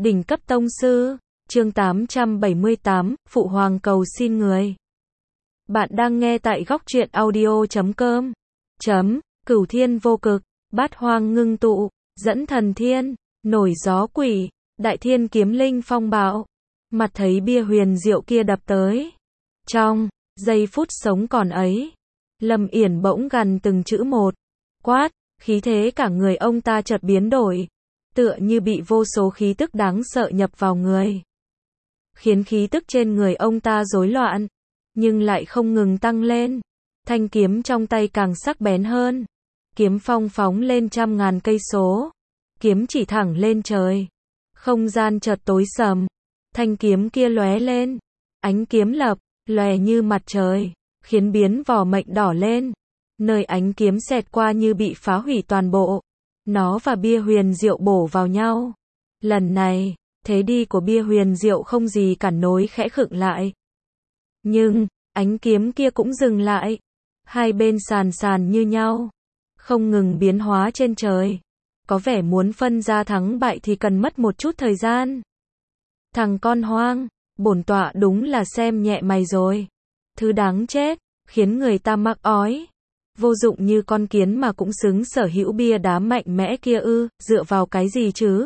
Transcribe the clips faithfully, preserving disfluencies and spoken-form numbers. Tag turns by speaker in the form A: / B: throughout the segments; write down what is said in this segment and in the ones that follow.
A: Đỉnh cấp tông sư, chương tám trăm bảy mươi tám, Phụ Hoàng cầu xin người. Bạn đang nghe tại góc truyện audio chấm com. Chấm, Cửu thiên vô cực, bát hoang ngưng tụ, dẫn thần thiên, nổi gió quỷ, đại thiên kiếm linh phong bạo. Mặt thấy bia huyền diệu kia đập tới. Trong giây phút sống còn ấy, Lâm Yển bỗng gằn từng chữ một, quát, khí thế cả người ông ta chợt biến đổi, tựa như bị vô số khí tức đáng sợ nhập vào người, khiến khí tức trên người ông ta rối loạn, nhưng lại không ngừng tăng lên. Thanh kiếm trong tay càng sắc bén hơn, kiếm phong phóng lên trăm ngàn cây số, kiếm chỉ thẳng lên trời. Không gian chợt tối sầm, thanh kiếm kia lóe lên, ánh kiếm lập lòe như mặt trời, khiến biến vỏ mệnh đỏ lên. Nơi ánh kiếm xẹt qua như bị phá hủy toàn bộ. Nó và bia huyền diệu bổ vào nhau. Lần này, thế đi của bia huyền diệu không gì cản nổi, khẽ khựng lại. Nhưng, ánh kiếm kia cũng dừng lại. Hai bên sàn sàn như nhau, không ngừng biến hóa trên trời. Có vẻ muốn phân ra thắng bại thì cần mất một chút thời gian. Thằng con hoang, bổn tọa đúng là xem nhẹ mày rồi. Thứ đáng chết, khiến người ta mắc ói. Vô dụng như con kiến mà cũng xứng sở hữu bia đá mạnh mẽ kia ư, dựa vào cái gì chứ?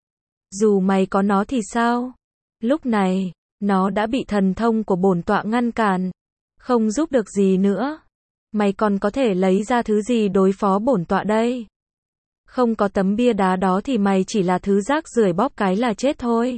A: Dù mày có nó thì sao? Lúc này, nó đã bị thần thông của bổn tọa ngăn cản, không giúp được gì nữa. Mày còn có thể lấy ra thứ gì đối phó bổn tọa đây? Không có tấm bia đá đó thì mày chỉ là thứ rác rưởi, bóp cái là chết thôi.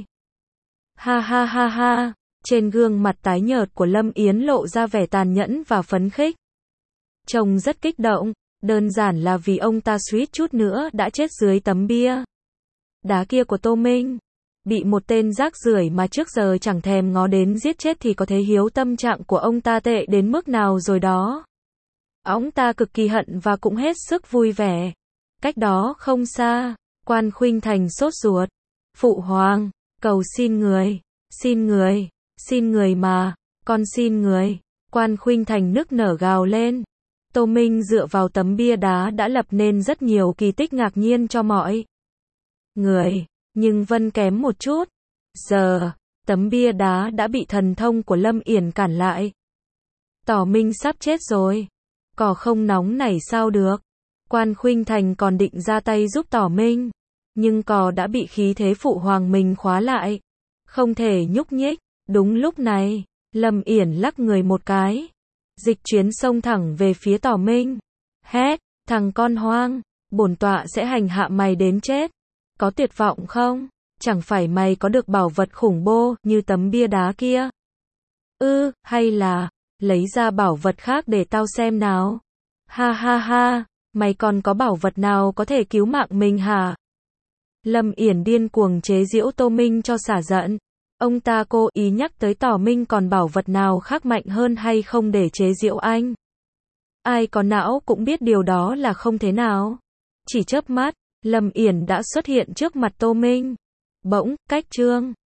A: Ha ha ha ha, trên gương mặt tái nhợt của Lâm Yến lộ ra vẻ tàn nhẫn và phấn khích. Trông rất kích động, đơn giản là vì ông ta suýt chút nữa đã chết dưới tấm bia đá kia của Tô Minh. Bị một tên rác rưởi mà trước giờ chẳng thèm ngó đến giết chết thì có thể hiểu tâm trạng của ông ta tệ đến mức nào rồi đó. Ông ta cực kỳ hận và cũng hết sức vui vẻ. Cách đó không xa, Quan Khuynh Thành sốt ruột. Phụ Hoàng, cầu xin người, xin người, xin người mà, con xin người. Quan Khuynh Thành nức nở gào lên. Tô Minh dựa vào tấm bia đá đã lập nên rất nhiều kỳ tích ngạc nhiên cho mọi người, nhưng vẫn kém một chút. Giờ, tấm bia đá đã bị thần thông của Lâm Yển cản lại. Tỏ Minh sắp chết rồi. Cỏ không nóng nảy sao được. Quan Khuynh Thành còn định ra tay giúp Tỏ Minh, nhưng cỏ đã bị khí thế phụ hoàng mình khóa lại, không thể nhúc nhích. Đúng lúc này, Lâm Yển lắc người một cái, dịch chuyển xông thẳng về phía Tỏ Minh. Hét, thằng con hoang, bổn tọa sẽ hành hạ mày đến chết. Có tuyệt vọng không? Chẳng phải mày có được bảo vật khủng bố như tấm bia đá kia ư, ừ, hay là lấy ra bảo vật khác để tao xem nào. Ha ha ha, mày còn có bảo vật nào có thể cứu mạng mình hả? Lâm Yển điên cuồng chế giễu Tô Minh cho xả giận. Ông ta cố ý nhắc tới Tỏ Minh còn bảo vật nào khác mạnh hơn hay không để chế giễu anh. Ai có não cũng biết điều đó là không thế nào. Chỉ chớp mắt, Lâm Yển đã xuất hiện trước mặt Tô Minh. Bỗng, cách trương,